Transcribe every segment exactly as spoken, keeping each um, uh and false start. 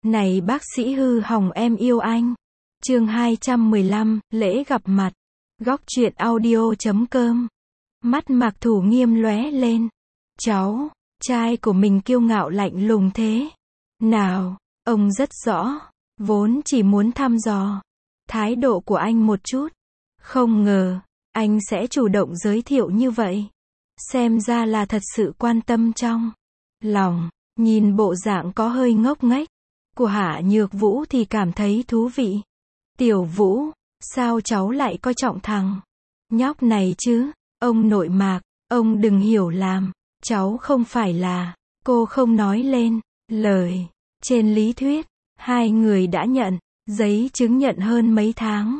Này bác sĩ hư hỏng em yêu anh. Chương hai trăm mười lăm, lễ gặp mặt. Góc truyện audio chấm com. Mắt Mạc Thủ Nghiêm lóe lên. Cháu, trai của mình kiêu ngạo lạnh lùng thế. Nào, ông rất rõ, vốn chỉ muốn thăm dò thái độ của anh một chút. Không ngờ, anh sẽ chủ động giới thiệu như vậy. Xem ra là thật sự quan tâm trong lòng. Nhìn bộ dạng có hơi ngốc nghếch của Hạ Nhược Vũ thì cảm thấy thú vị. Tiểu Vũ, sao cháu lại coi trọng thằng nhóc này chứ? Ông nội Mạc, ông đừng hiểu lầm, cháu không phải là, cô không nói lên lời. Trên lý thuyết, hai người đã nhận giấy chứng nhận hơn mấy tháng.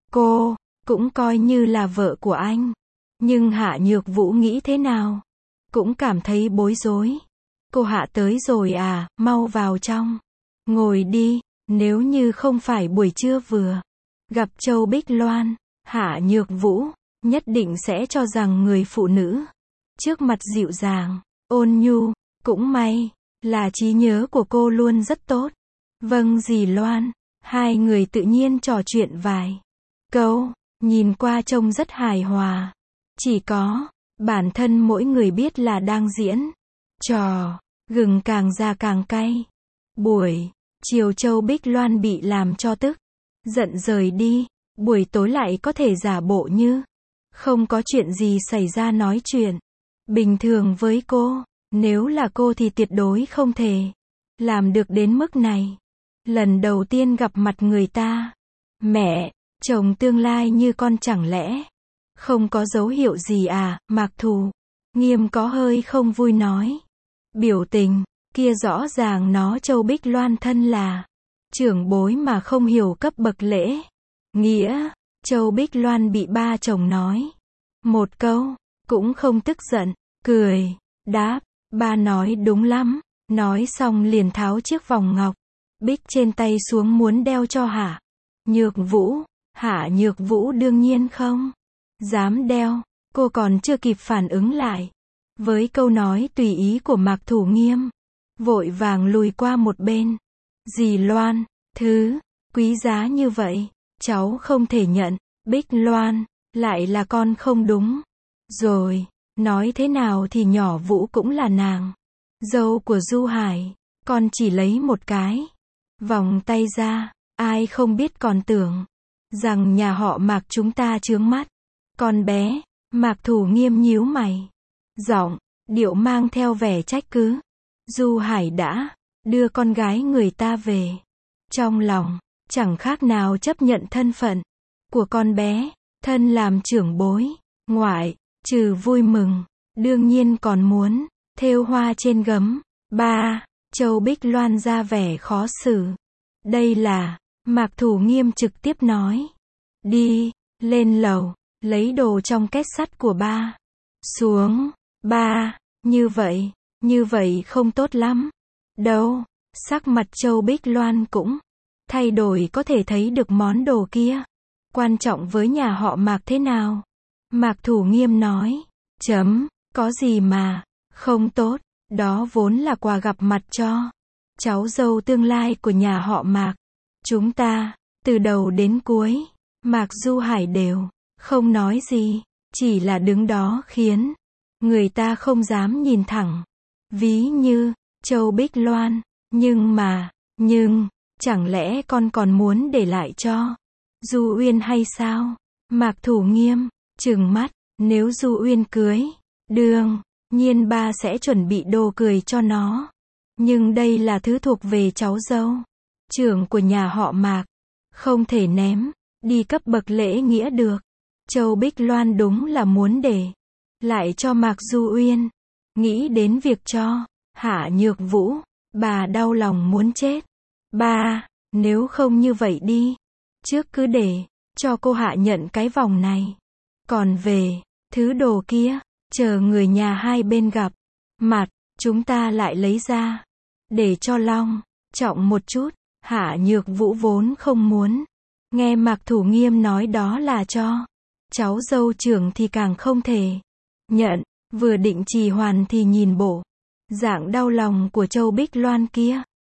Cô cũng coi như là vợ của anh. Nhưng Hạ Nhược Vũ nghĩ thế nào? Cũng cảm thấy bối rối. Cô Hạ tới rồi à, mau vào trong. Ngồi đi, nếu như không phải buổi trưa vừa gặp Châu Bích Loan, Hạ Nhược Vũ nhất định sẽ cho rằng người phụ nữ trước mặt dịu dàng, ôn nhu. Cũng may là trí nhớ của cô luôn rất tốt. Vâng dì Loan. Hai người tự nhiên trò chuyện vài câu, nhìn qua trông rất hài hòa. Chỉ có bản thân mỗi người biết là đang diễn trò, gừng càng già càng cay. Buổi chiều Châu Bích Loan bị làm cho tức giận rời đi. Buổi tối lại có thể giả bộ như không có chuyện gì xảy ra nói chuyện bình thường với cô. Nếu là cô thì tuyệt đối không thể làm được đến mức này. Lần đầu tiên gặp mặt người ta, mẹ, chồng tương lai như con chẳng lẽ không có dấu hiệu gì à? Mạc Thủ Nghiêm có hơi không vui nói. Biểu tình kia rõ ràng nó Châu Bích Loan thân là trưởng bối mà không hiểu cấp bậc lễ nghĩa. Châu Bích Loan bị ba chồng nói một câu, cũng không tức giận, cười, đáp, ba nói đúng lắm. Nói xong liền tháo chiếc vòng ngọc bích trên tay xuống muốn đeo cho Hạ Nhược Vũ. Hạ Nhược Vũ đương nhiên không dám đeo. Cô còn chưa kịp phản ứng lại với câu nói tùy ý của Mạc Thủ Nghiêm, vội vàng lùi qua một bên. Dì Loan, thứ quý giá như vậy, cháu không thể nhận. Bích Loan, lại là con không đúng rồi. Nói thế nào thì nhỏ Vũ cũng là nàng dâu của Du Hải. Con chỉ lấy một cái vòng tay ra, ai không biết còn tưởng rằng nhà họ Mạc chúng ta chướng mắt con bé. Mạc Thủ Nghiêm nhíu mày, giọng điệu mang theo vẻ trách cứ. Du Hải đã đưa con gái người ta về, trong lòng chẳng khác nào chấp nhận thân phận của con bé. Thân làm trưởng bối ngoại, trừ vui mừng, đương nhiên còn muốn thêu hoa trên gấm. Ba, Châu Bích Loan ra vẻ khó xử. Đây là, Mạc Thủ Nghiêm trực tiếp nói. Đi, lên lầu, lấy đồ trong két sắt của ba. Xuống, ba, như vậy, như vậy không tốt lắm. Đâu, sắc mặt Châu Bích Loan cũng thay đổi, có thể thấy được món đồ kia quan trọng với nhà họ Mạc thế nào. Mạc Thủ Nghiêm nói, chấm, có gì mà không tốt, đó vốn là quà gặp mặt cho cháu dâu tương lai của nhà họ Mạc. Chúng ta, từ đầu đến cuối, Mạc Du Hải đều không nói gì, chỉ là đứng đó khiến người ta không dám nhìn thẳng. Ví như Châu Bích Loan, nhưng mà, nhưng, chẳng lẽ con còn muốn để lại cho Du Uyên hay sao? Mạc Thủ Nghiêm trừng mắt, nếu Du Uyên cưới, đương nhiên ba sẽ chuẩn bị đồ cười cho nó. Nhưng đây là thứ thuộc về cháu dâu trưởng của nhà họ Mạc, không thể ném đi cấp bậc lễ nghĩa được. Châu Bích Loan đúng là muốn để lại cho Mạc Du Uyên. Nghĩ đến việc cho Hạ Nhược Vũ, bà đau lòng muốn chết. Ba, nếu không như vậy đi, trước cứ để cho cô Hạ nhận cái vòng này. Còn về thứ đồ kia, chờ người nhà hai bên gặp mặt, chúng ta lại lấy ra, để cho long trọng một chút. Hạ Nhược Vũ vốn không muốn nghe Mạc Thủ Nghiêm nói đó là cho cháu dâu trưởng thì càng không thể nhận. Vừa định trì hoãn thì nhìn bộ dạng đau lòng của Châu Bích Loan kia,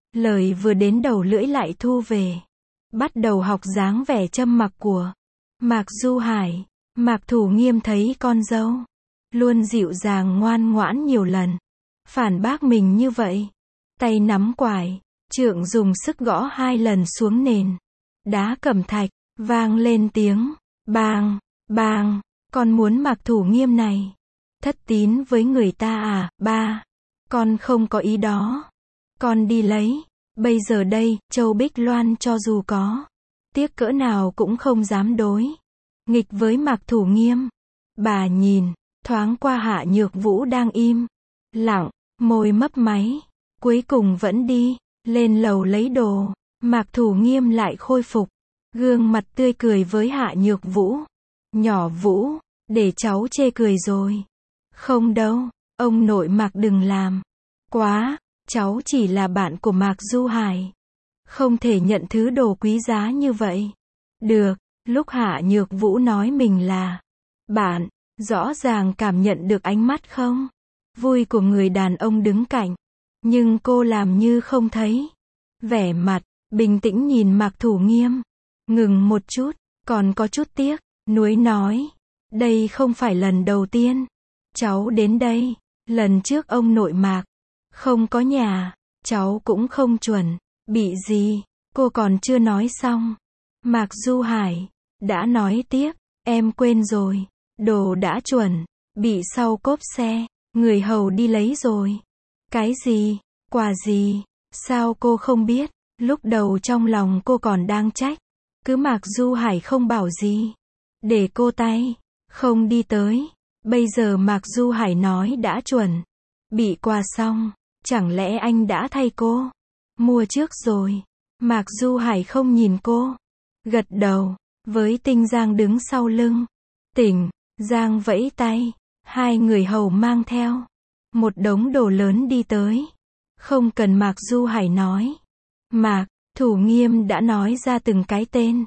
Lời vừa đến đầu lưỡi lại thu về. Bắt đầu học dáng vẻ châm mặc của Mạc Du Hải. Mạc Thủ Nghiêm thấy con dâu luôn dịu dàng ngoan ngoãn nhiều lần phản bác mình như vậy. Tay nắm quải, trượng dùng sức gõ hai lần xuống nền đá cẩm thạch, vang lên tiếng bang, bang. Con muốn Mạc Thủ Nghiêm này thất tín với người ta à, ba? Con không có ý đó. Con đi lấy. Bây giờ đây, Châu Bích Loan cho dù có tiếc cỡ nào cũng không dám đối nghịch với Mạc Thủ Nghiêm. Bà nhìn thoáng qua Hạ Nhược Vũ đang im lặng, môi mấp máy, cuối cùng vẫn đi lên lầu lấy đồ. Mạc Thủ Nghiêm lại khôi phục gương mặt tươi cười với Hạ Nhược Vũ. Nhỏ Vũ, để cháu chê cười rồi. Không đâu, ông nội Mạc đừng làm quá, cháu chỉ là bạn của Mạc Du Hải, không thể nhận thứ đồ quý giá như vậy. Được. Lúc Hạ Nhược Vũ nói mình là bạn, rõ ràng cảm nhận được ánh mắt không vui của người đàn ông đứng cạnh, nhưng cô làm như không thấy. Vẻ mặt bình tĩnh nhìn Mạc Thủ Nghiêm, ngừng một chút, còn có chút tiếc nuối nói, đây không phải lần đầu tiên cháu đến đây. Lần trước ông nội Mạc không có nhà, cháu cũng không chuẩn bị gì. Cô còn chưa nói xong, Mạc Du Hải đã nói tiếp, em quên rồi, đồ đã chuẩn bị sau cốp xe, người hầu đi lấy rồi. Cái gì? Quà gì? Sao cô không biết? Lúc đầu trong lòng cô còn đang trách, cứ Mạc Du Hải không bảo gì, để cô tay không đi tới. Bây giờ Mạc Du Hải nói đã chuẩn bị quà xong, chẳng lẽ anh đã thay cô mua trước rồi? Mạc Du Hải không nhìn cô, gật đầu. Với Tinh Giang đứng sau lưng Tỉnh Giang vẫy tay, hai người hầu mang theo một đống đồ lớn đi tới. Không cần Mạc Du Hải nói, Mạc Thủ Nghiêm đã nói ra từng cái tên: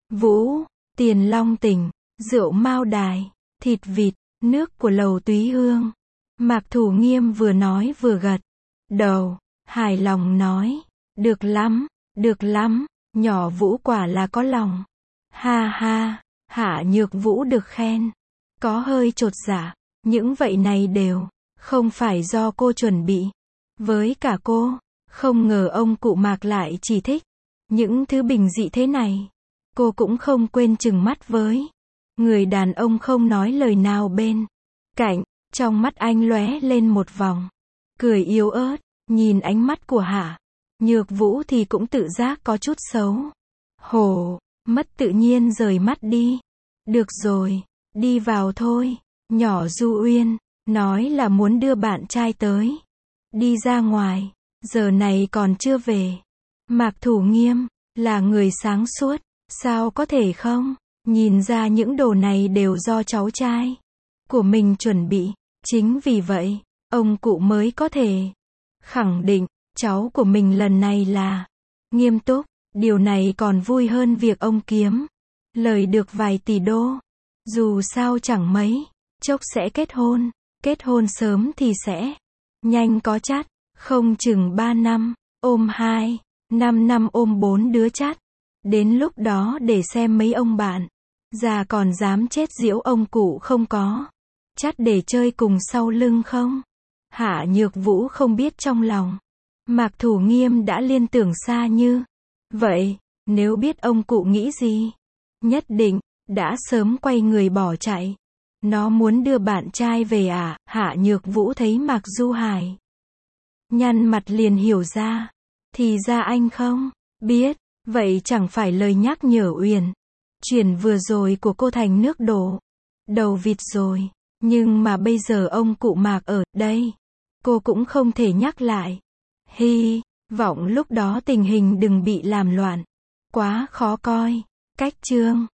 Vũ, Tiền Long Tỉnh, rượu Mao Đài, thịt vịt, nước của lầu Túy Hương. Mạc Thủ Nghiêm vừa nói vừa gật đầu, hài lòng nói, được lắm, được lắm, nhỏ Vũ quả là có lòng. Ha ha. Hạ Nhược Vũ được khen có hơi chột dạ, những vậy này đều không phải do cô chuẩn bị với cả cô. Không ngờ ông cụ Mạc lại chỉ thích những thứ bình dị thế này. Cô cũng không quên chừng mắt với người đàn ông không nói lời nào bên cạnh. Trong mắt anh lóe lên một vòng cười yếu ớt, nhìn ánh mắt của Hạ Nhược Vũ thì cũng tự giác có chút xấu hổ, mất tự nhiên rời mắt đi. Được rồi, đi vào thôi. Nhỏ Du Uyên nói là muốn đưa bạn trai tới đi ra ngoài, giờ này còn chưa về. Mạc Thủ Nghiêm là người sáng suốt, sao có thể không nhìn ra những đồ này đều do cháu trai của mình chuẩn bị. Chính vì vậy, ông cụ mới có thể khẳng định cháu của mình lần này là nghiêm túc. Điều này còn vui hơn việc ông kiếm lời được vài tỷ đô. Dù sao chẳng mấy chốc sẽ kết hôn, kết hôn sớm thì sẽ nhanh có chắt, không chừng ba năm ôm hai, năm năm ôm bốn đứa chắt. Đến lúc đó để xem mấy ông bạn già còn dám chết giễu ông cụ không có chắt để chơi cùng sau lưng không. Hạ Nhược Vũ không biết trong lòng Mạc Thủ Nghiêm đã liên tưởng xa như vậy. Nếu biết ông cụ nghĩ gì, nhất định đã sớm quay người bỏ chạy. Nó muốn đưa bạn trai về à? Hạ Nhược Vũ thấy Mạc Du Hải nhăn mặt liền hiểu ra. Thì ra anh không biết. Vậy chẳng phải lời nhắc nhở uyển chuyển vừa rồi của cô thành nước đổ đầu vịt rồi. Nhưng mà bây giờ ông cụ Mạc ở đây, cô cũng không thể nhắc lại. Hy vọng lúc đó tình hình đừng bị làm loạn quá khó coi. Cách chương